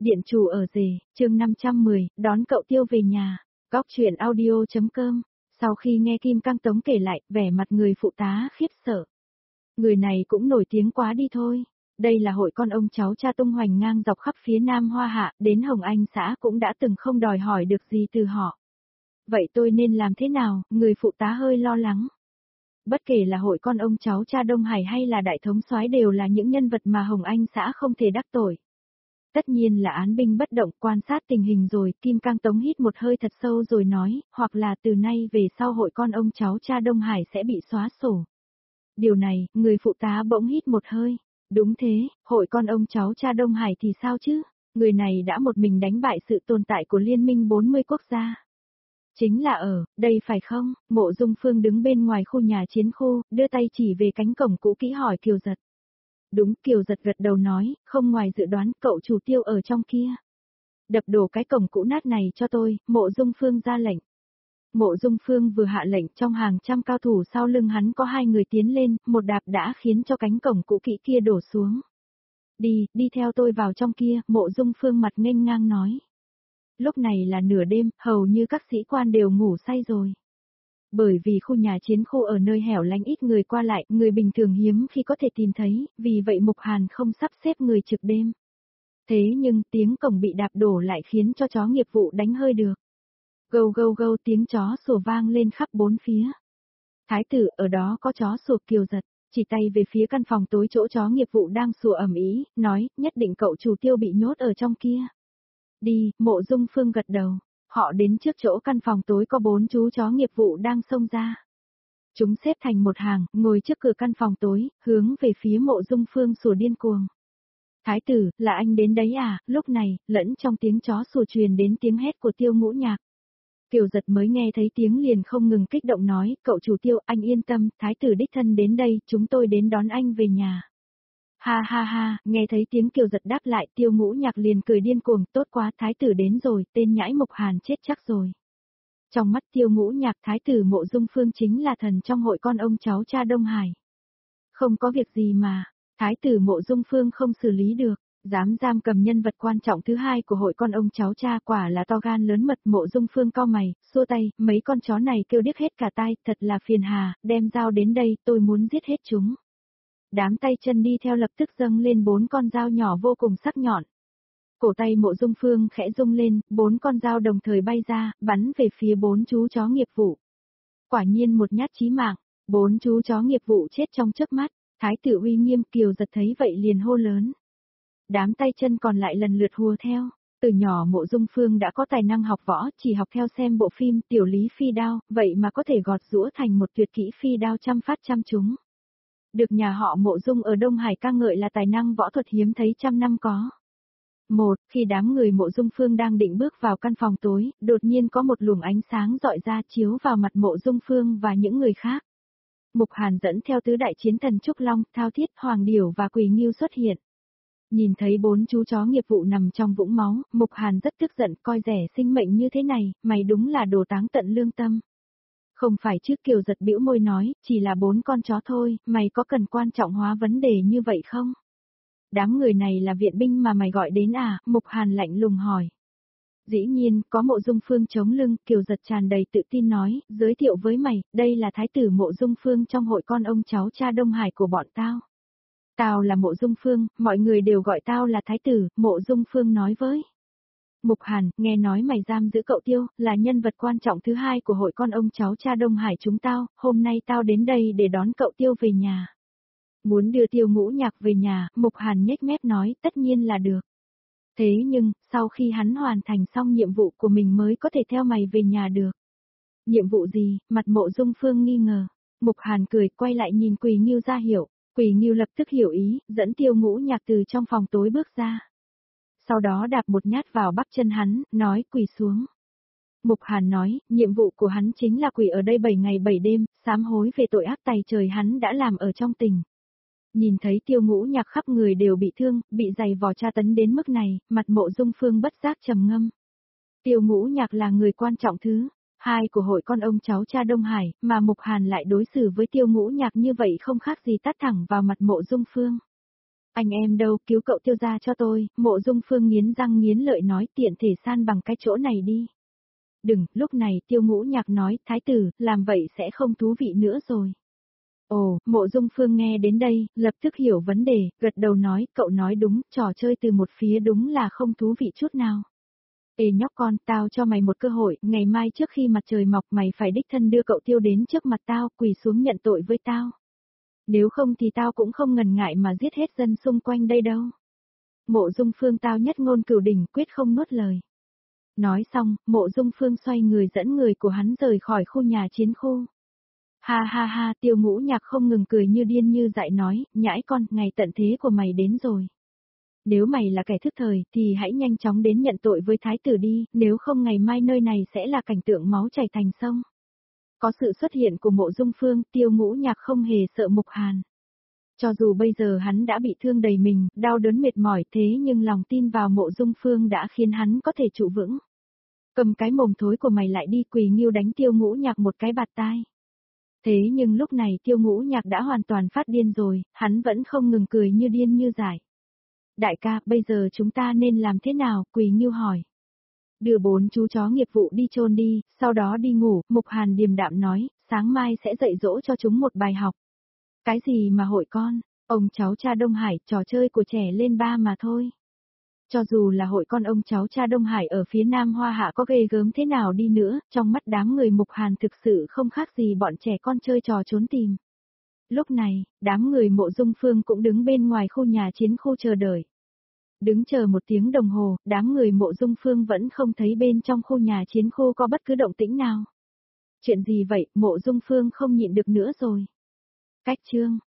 Điện chủ ở rể, chương 510, đón cậu Tiêu về nhà. Góc truyện audio.com. Sau khi nghe Kim Cang Tống kể lại, vẻ mặt người phụ tá khiếp sợ. Người này cũng nổi tiếng quá đi thôi. Đây là hội con ông cháu cha tung hoành ngang dọc khắp phía Nam Hoa Hạ, đến Hồng Anh xã cũng đã từng không đòi hỏi được gì từ họ. Vậy tôi nên làm thế nào? Người phụ tá hơi lo lắng. Bất kể là hội con ông cháu cha Đông Hải hay là đại thống soái đều là những nhân vật mà Hồng Anh xã không thể đắc tội. Tất nhiên là án binh bất động, quan sát tình hình rồi, Kim Cang Tống hít một hơi thật sâu rồi nói, hoặc là từ nay về sau hội con ông cháu cha Đông Hải sẽ bị xóa sổ. Điều này, người phụ tá bỗng hít một hơi. Đúng thế, hội con ông cháu cha Đông Hải thì sao chứ? Người này đã một mình đánh bại sự tồn tại của Liên minh 40 quốc gia. Chính là ở, đây phải không? Mộ Dung Phương đứng bên ngoài khu nhà chiến khu, đưa tay chỉ về cánh cổng cũ kỹ hỏi Kiều Giật. Đúng, Kiều Giật gật đầu nói, không ngoài dự đoán, cậu chủ Tiêu ở trong kia. Đập đổ cái cổng cũ nát này cho tôi, Mộ Dung Phương ra lệnh. Mộ Dung Phương vừa hạ lệnh, trong hàng trăm cao thủ sau lưng hắn có hai người tiến lên, một đạp đã khiến cho cánh cổng cũ kỹ kia đổ xuống. Đi theo tôi vào trong kia, Mộ Dung Phương mặt nghênh ngang nói. Lúc này là nửa đêm, hầu như các sĩ quan đều ngủ say rồi. Bởi vì khu nhà chiến khu ở nơi hẻo lánh ít người qua lại, người bình thường hiếm khi có thể tìm thấy, vì vậy Mục Hàn không sắp xếp người trực đêm. Thế nhưng tiếng cổng bị đạp đổ lại khiến cho chó nghiệp vụ đánh hơi được. Gâu gâu gâu tiếng chó sủa vang lên khắp bốn phía. Thái tử ở đó có chó sủa. Kiều Giật, chỉ tay về phía căn phòng tối chỗ chó nghiệp vụ đang sủa ầm ĩ, nói, nhất định cậu chủ Tiêu bị nhốt ở trong kia. Đi, Mộ Dung Phương gật đầu. Họ đến trước chỗ căn phòng tối có 4 chú chó nghiệp vụ đang xông ra. Chúng xếp thành một hàng, ngồi trước cửa căn phòng tối, hướng về phía Mộ Dung Phương sủa điên cuồng. Thái tử, là anh đến đấy à? Lúc này, lẫn trong tiếng chó sủa truyền đến tiếng hét của Tiêu Ngũ Nhạc. Kiều Giật mới nghe thấy tiếng liền không ngừng kích động nói, cậu chủ Tiêu, anh yên tâm, thái tử đích thân đến đây, chúng tôi đến đón anh về nhà. Ha ha ha, nghe thấy tiếng Kiều Giật đáp lại, Tiêu Ngũ Nhạc liền cười điên cuồng, tốt quá, thái tử đến rồi, tên nhãi Mục Hàn chết chắc rồi. Trong mắt Tiêu Ngũ Nhạc, thái tử Mộ Dung Phương chính là thần trong hội con ông cháu cha Đông Hải. Không có việc gì mà, thái tử Mộ Dung Phương không xử lý được, dám giam cầm nhân vật quan trọng thứ hai của hội con ông cháu cha, quả là to gan lớn mật. Mộ Dung Phương cau mày, xua tay, mấy con chó này kêu điếc hết cả tai, thật là phiền hà, đem dao đến đây, tôi muốn giết hết chúng. Đám tay chân đi theo lập tức dâng lên 4 con dao nhỏ vô cùng sắc nhọn. Cổ tay Mộ Dung Phương khẽ rung lên, 4 con dao đồng thời bay ra, bắn về phía 4 chú chó nghiệp vụ. Quả nhiên một nhát chí mạng, 4 chú chó nghiệp vụ chết trong chớp mắt. Thái tử uy nghiêm. Kiều Giật thấy vậy liền hô lớn. Đám tay chân còn lại lần lượt hùa theo. Từ nhỏ Mộ Dung Phương đã có tài năng học võ, chỉ học theo xem bộ phim Tiểu Lý Phi Đao, vậy mà có thể gọt giũa thành một tuyệt kỹ phi đao trăm phát trăm trúng. Được nhà họ Mộ Dung ở Đông Hải ca ngợi là tài năng võ thuật hiếm thấy trăm năm có. Khi đám người Mộ Dung Phương đang định bước vào căn phòng tối, đột nhiên có một luồng ánh sáng rọi ra chiếu vào mặt Mộ Dung Phương và những người khác. Mục Hàn dẫn theo tứ đại chiến thần Trúc Long, Thao Thiết, Hoàng Điểu và Quỳ Ngưu xuất hiện. Nhìn thấy 4 chú chó nghiệp vụ nằm trong vũng máu, Mục Hàn rất tức giận, coi rẻ sinh mệnh như thế này, mày đúng là đồ táng tận lương tâm. Không phải chứ. Kiều Giật bĩu môi nói, chỉ là 4 con chó thôi, mày có cần quan trọng hóa vấn đề như vậy không? Đám người này là viện binh mà mày gọi đến à? Mục Hàn lạnh lùng hỏi. Dĩ nhiên, có Mộ Dung Phương chống lưng. Kiều Giật tràn đầy tự tin nói, giới thiệu với mày, đây là thái tử Mộ Dung Phương trong hội con ông cháu cha Đông Hải của bọn tao. Tao là Mộ Dung Phương, mọi người đều gọi tao là thái tử. Mộ Dung Phương nói với Mục Hàn, nghe nói mày giam giữ cậu Tiêu, là nhân vật quan trọng thứ hai của hội con ông cháu cha Đông Hải chúng tao, hôm nay tao đến đây để đón cậu Tiêu về nhà. Muốn đưa Tiêu Ngũ Nhạc về nhà, Mục Hàn nhếch mép nói, tất nhiên là được. Thế nhưng, sau khi hắn hoàn thành xong nhiệm vụ của mình mới có thể theo mày về nhà được. Nhiệm vụ gì? Mặt Mộ Dung Phương nghi ngờ. Mục Hàn cười, quay lại nhìn Quỳ Ngưu ra hiệu. Quỳ Ngưu lập tức hiểu ý, dẫn Tiêu Ngũ Nhạc từ trong phòng tối bước ra. Sau đó đạp một nhát vào bắp chân hắn, nói quỳ xuống. Mục Hàn nói, nhiệm vụ của hắn chính là quỳ ở đây 7 ngày 7 đêm, sám hối về tội ác tày trời hắn đã làm ở trong tình. Nhìn thấy Tiêu Ngũ Nhạc khắp người đều bị thương, bị giày vò tra tấn đến mức này, mặt Mộ Dung Phương bất giác trầm ngâm. Tiêu Ngũ Nhạc là người quan trọng thứ hai của hội con ông cháu cha Đông Hải, mà Mục Hàn lại đối xử với Tiêu Ngũ Nhạc như vậy không khác gì tát thẳng vào mặt Mộ Dung Phương. Anh em đâu, cứu cậu Tiêu gia cho tôi, Mộ Dung Phương nghiến răng nghiến lợi nói tiện thể san bằng cái chỗ này đi. Đừng, lúc này Tiêu Ngũ Nhạc nói, thái tử, làm vậy sẽ không thú vị nữa rồi. Ồ, Mộ Dung Phương nghe đến đây, lập tức hiểu vấn đề, gật đầu nói, cậu nói đúng, trò chơi từ một phía đúng là không thú vị chút nào. Ê nhóc con, tao cho mày một cơ hội, ngày mai trước khi mặt trời mọc mày phải đích thân đưa cậu Tiêu đến trước mặt tao, quỳ xuống nhận tội với tao. Nếu không thì tao cũng không ngần ngại mà giết hết dân xung quanh đây đâu. Mộ Dung Phương tao nhất ngôn cửu đỉnh, quyết không nuốt lời. Nói xong, Mộ Dung Phương xoay người dẫn người của hắn rời khỏi khu nhà chiến khu. Ha ha ha, Tiêu Ngũ Nhạc không ngừng cười như điên như dại nói, nhãi con, ngày tận thế của mày đến rồi. Nếu mày là kẻ thức thời, thì hãy nhanh chóng đến nhận tội với thái tử đi, nếu không ngày mai nơi này sẽ là cảnh tượng máu chảy thành sông. Có sự xuất hiện của Mộ Dung Phương, Tiêu Ngũ Nhạc không hề sợ Mục Hàn. Cho dù bây giờ hắn đã bị thương đầy mình, đau đớn mệt mỏi thế nhưng lòng tin vào Mộ Dung Phương đã khiến hắn có thể trụ vững. Cầm cái mồm thối của mày lại đi, Quỳ Nghiêu đánh Tiêu Ngũ Nhạc một cái bạt tai. Thế nhưng lúc này Tiêu Ngũ Nhạc đã hoàn toàn phát điên rồi, hắn vẫn không ngừng cười như điên như dại. Đại ca, bây giờ chúng ta nên làm thế nào? Quỳ Nghiêu hỏi. Đưa 4 chú chó nghiệp vụ đi chôn đi, sau đó đi ngủ, Mục Hàn điềm đạm nói, sáng mai sẽ dạy dỗ cho chúng một bài học. Cái gì mà hội con, ông cháu cha Đông Hải, trò chơi của trẻ lên ba mà thôi. Cho dù là hội con ông cháu cha Đông Hải ở phía Nam Hoa Hạ có ghê gớm thế nào đi nữa, trong mắt đám người Mục Hàn thực sự không khác gì bọn trẻ con chơi trò trốn tìm. Lúc này, đám người Mộ Dung Phương cũng đứng bên ngoài khu nhà chiến khu chờ đợi. Đứng chờ 1 tiếng đồng hồ, đám người Mộ Dung Phương vẫn không thấy bên trong khu nhà chiến khu có bất cứ động tĩnh nào. Chuyện gì vậy, Mộ Dung Phương không nhịn được nữa rồi. Cách chương